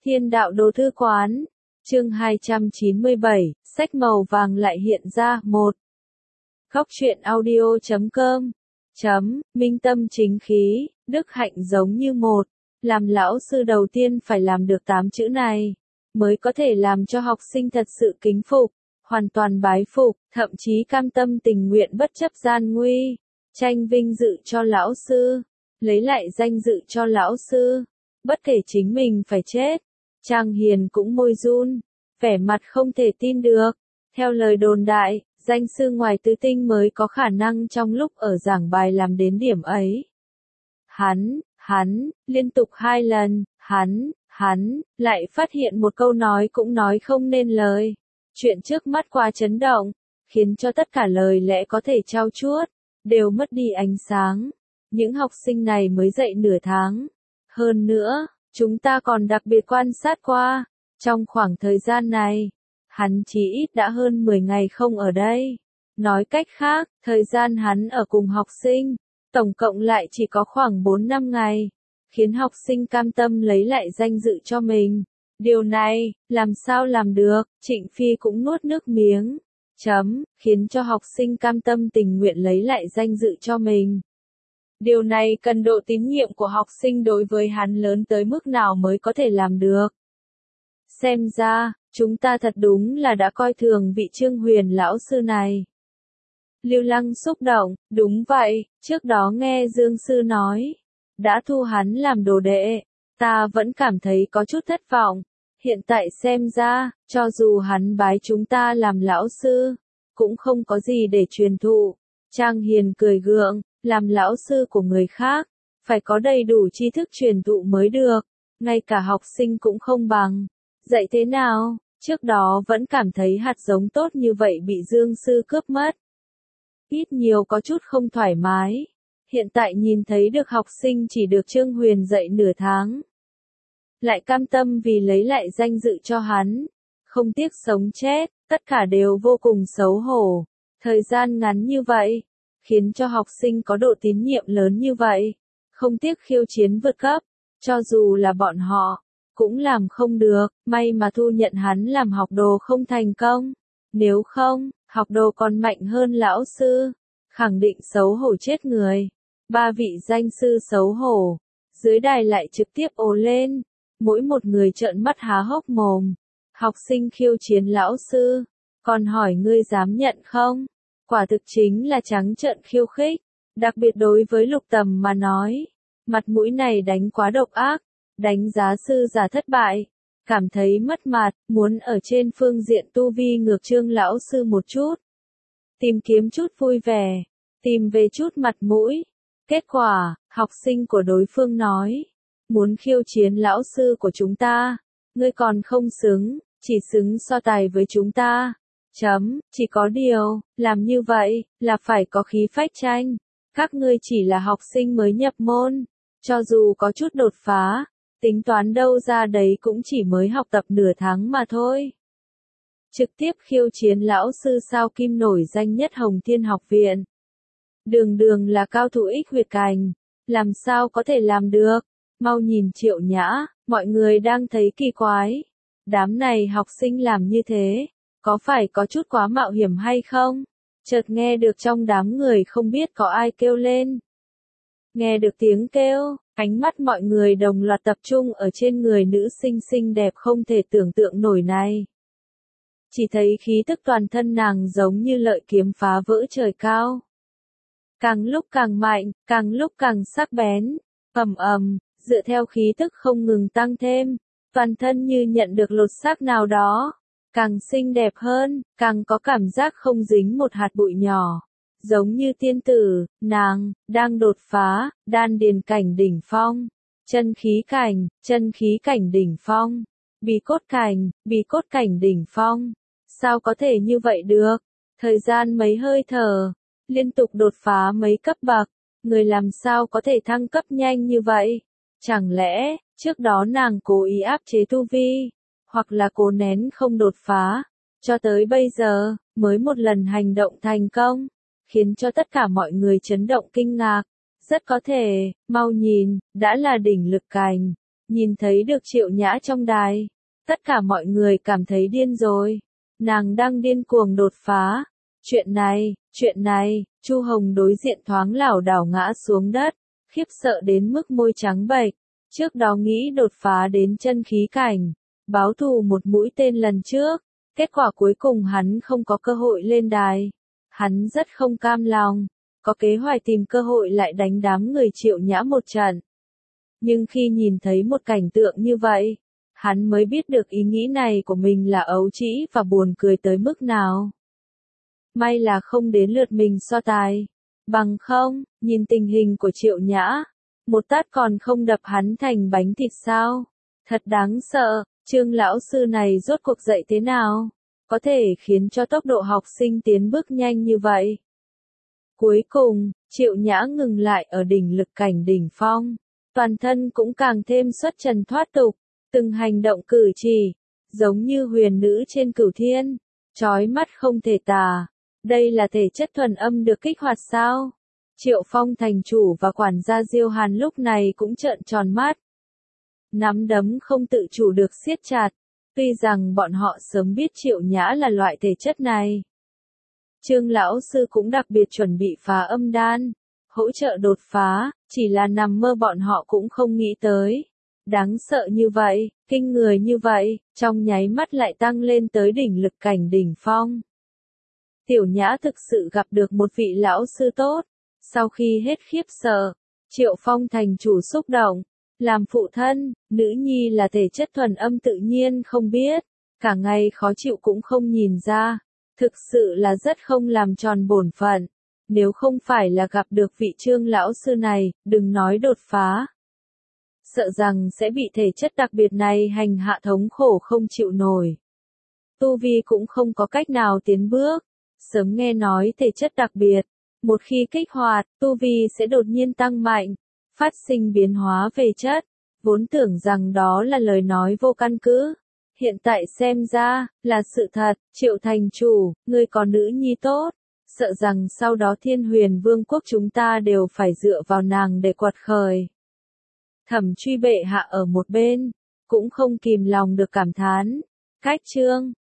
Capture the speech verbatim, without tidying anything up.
Thiên đạo đồ thư quán, chương hai trăm chín mươi bảy, sách màu vàng lại hiện ra. một. Góc truyện audio chấm com chấm, minh tâm chính khí, đức hạnh giống như một. Làm lão sư đầu tiên phải làm được tám chữ này, mới có thể làm cho học sinh thật sự kính phục, hoàn toàn bái phục, thậm chí cam tâm tình nguyện bất chấp gian nguy, tranh vinh dự cho lão sư, lấy lại danh dự cho lão sư, bất kể chính mình phải chết. Trang Hiền cũng môi run, vẻ mặt không thể tin được. Theo lời đồn đại, danh sư ngoài tứ tinh mới có khả năng trong lúc ở giảng bài làm đến điểm ấy. Hắn, hắn, liên tục hai lần, hắn, hắn, lại phát hiện một câu nói cũng nói không nên lời. Chuyện trước mắt quá chấn động, khiến cho tất cả lời lẽ có thể trao chuốt, đều mất đi ánh sáng. Những học sinh này mới dạy nửa tháng. Hơn nữa, chúng ta còn đặc biệt quan sát qua, trong khoảng thời gian này, hắn chí ít đã hơn mười ngày không ở đây. Nói cách khác, thời gian hắn ở cùng học sinh, tổng cộng lại chỉ có khoảng bốn năm ngày, khiến học sinh cam tâm lấy lại danh dự cho mình. Điều này, làm sao làm được, Trịnh Phi cũng nuốt nước miếng, chấm, khiến cho học sinh cam tâm tình nguyện lấy lại danh dự cho mình. Điều này cần độ tín nhiệm của học sinh đối với hắn lớn tới mức nào mới có thể làm được. Xem ra, chúng ta thật đúng là đã coi thường vị Trương Huyền lão sư này. Lưu Lăng xúc động, đúng vậy, trước đó nghe Dương sư nói, đã thu hắn làm đồ đệ, ta vẫn cảm thấy có chút thất vọng. Hiện tại xem ra, cho dù hắn bái chúng ta làm lão sư, cũng không có gì để truyền thụ. Trang Hiền cười gượng, làm lão sư của người khác, phải có đầy đủ tri thức truyền thụ mới được, ngay cả học sinh cũng không bằng. Dạy thế nào, trước đó vẫn cảm thấy hạt giống tốt như vậy bị Dương sư cướp mất. Ít nhiều có chút không thoải mái, hiện tại nhìn thấy được học sinh chỉ được Trương Huyền dạy nửa tháng. Lại cam tâm vì lấy lại danh dự cho hắn, không tiếc sống chết, tất cả đều vô cùng xấu hổ. Thời gian ngắn như vậy, khiến cho học sinh có độ tín nhiệm lớn như vậy, không tiếc khiêu chiến vượt cấp, cho dù là bọn họ, cũng làm không được, may mà thu nhận hắn làm học đồ không thành công. Nếu không, học đồ còn mạnh hơn lão sư, khẳng định xấu hổ chết người. Ba vị danh sư xấu hổ, dưới đài lại trực tiếp ồ lên, mỗi một người trợn mắt há hốc mồm. Học sinh khiêu chiến lão sư, còn hỏi ngươi dám nhận không? Quả thực chính là trắng trợn khiêu khích, đặc biệt đối với Lục Tầm mà nói, mặt mũi này đánh quá độc ác, đánh giá sư giả thất bại, cảm thấy mất mặt, muốn ở trên phương diện tu vi ngược Trương lão sư một chút, tìm kiếm chút vui vẻ, tìm về chút mặt mũi. Kết quả, học sinh của đối phương nói, muốn khiêu chiến lão sư của chúng ta, ngươi còn không xứng, chỉ xứng so tài với chúng ta. Chấm, chỉ có điều, làm như vậy, là phải có khí phách tranh. Các ngươi chỉ là học sinh mới nhập môn, cho dù có chút đột phá, tính toán đâu ra đấy cũng chỉ mới học tập nửa tháng mà thôi. Trực tiếp khiêu chiến lão sư sao kim nổi danh nhất Hồng Thiên Học Viện. Đường đường là cao thủ ích huyệt cành, làm sao có thể làm được, mau nhìn Triệu Nhã, mọi người đang thấy kỳ quái. Đám này học sinh làm như thế, có phải có chút quá mạo hiểm hay không? Chợt nghe được trong đám người không biết có ai kêu lên. Nghe được tiếng kêu, ánh mắt mọi người đồng loạt tập trung ở trên người nữ sinh xinh đẹp không thể tưởng tượng nổi này. Chỉ thấy khí tức toàn thân nàng giống như lợi kiếm phá vỡ trời cao. Càng lúc càng mạnh, càng lúc càng sắc bén, ầm ầm, dựa theo khí tức không ngừng tăng thêm, toàn thân như nhận được lột xác nào đó. Càng xinh đẹp hơn, càng có cảm giác không dính một hạt bụi nhỏ. Giống như tiên tử, nàng, đang đột phá, đan điền cảnh đỉnh phong. Chân khí cảnh, chân khí cảnh đỉnh phong. Bì cốt cảnh, bì cốt cảnh đỉnh phong. Sao có thể như vậy được? Thời gian mấy hơi thở, liên tục đột phá mấy cấp bậc. Người làm sao có thể thăng cấp nhanh như vậy? Chẳng lẽ, trước đó nàng cố ý áp chế tu vi? Hoặc là cố nén không đột phá, cho tới bây giờ, mới một lần hành động thành công, khiến cho tất cả mọi người chấn động kinh ngạc. Rất có thể, mau nhìn, đã là đỉnh lực cành, nhìn thấy được Triệu Nhã trong đài. Tất cả mọi người cảm thấy điên rồi. Nàng đang điên cuồng đột phá. Chuyện này, chuyện này, Chu Hồng đối diện thoáng lảo đảo ngã xuống đất, khiếp sợ đến mức môi trắng bệch. Trước đó nghĩ đột phá đến chân khí cảnh, báo thù một mũi tên lần trước, kết quả cuối cùng hắn không có cơ hội lên đài. Hắn rất không cam lòng, có kế hoạch tìm cơ hội lại đánh đám người Triệu Nhã một trận. Nhưng khi nhìn thấy một cảnh tượng như vậy, hắn mới biết được ý nghĩ này của mình là ấu trĩ và buồn cười tới mức nào. May là không đến lượt mình so tài. Bằng không, nhìn tình hình của Triệu Nhã, một tát còn không đập hắn thành bánh thịt sao? Thật đáng sợ, Trương lão sư này rốt cuộc dạy thế nào? Có thể khiến cho tốc độ học sinh tiến bước nhanh như vậy. Cuối cùng, Triệu Nhã ngừng lại ở đỉnh lực cảnh đỉnh phong. Toàn thân cũng càng thêm xuất trần thoát tục, từng hành động cử chỉ, giống như huyền nữ trên cửu thiên, chói mắt không thể tả. Đây là thể chất thuần âm được kích hoạt sao? Triệu Phong thành chủ và quản gia Diêu Hàn lúc này cũng trợn tròn mắt. Nắm đấm không tự chủ được siết chặt, tuy rằng bọn họ sớm biết Triệu Nhã là loại thể chất này. Trương lão sư cũng đặc biệt chuẩn bị phá âm đan, hỗ trợ đột phá, chỉ là nằm mơ bọn họ cũng không nghĩ tới. Đáng sợ như vậy, kinh người như vậy, trong nháy mắt lại tăng lên tới đỉnh lực cảnh đỉnh phong. Tiểu Nhã thực sự gặp được một vị lão sư tốt. Sau khi hết khiếp sợ, Triệu Phong thành chủ xúc động. Làm phụ thân, nữ nhi là thể chất thuần âm tự nhiên không biết, cả ngày khó chịu cũng không nhìn ra. Thực sự là rất không làm tròn bổn phận. Nếu không phải là gặp được vị Trương lão sư này, đừng nói đột phá. Sợ rằng sẽ bị thể chất đặc biệt này hành hạ thống khổ không chịu nổi. Tu vi cũng không có cách nào tiến bước. Sớm nghe nói thể chất đặc biệt, một khi kích hoạt, tu vi sẽ đột nhiên tăng mạnh, phát sinh biến hóa về chất. Vốn tưởng rằng đó là lời nói vô căn cứ. Hiện tại xem ra, là sự thật. Triệu thành chủ, ngươi có nữ nhi tốt. Sợ rằng sau đó Thiên Huyền Vương quốc chúng ta đều phải dựa vào nàng để quật khởi. Thẩm Truy bệ hạ ở một bên, cũng không kìm lòng được cảm thán. Cách Trương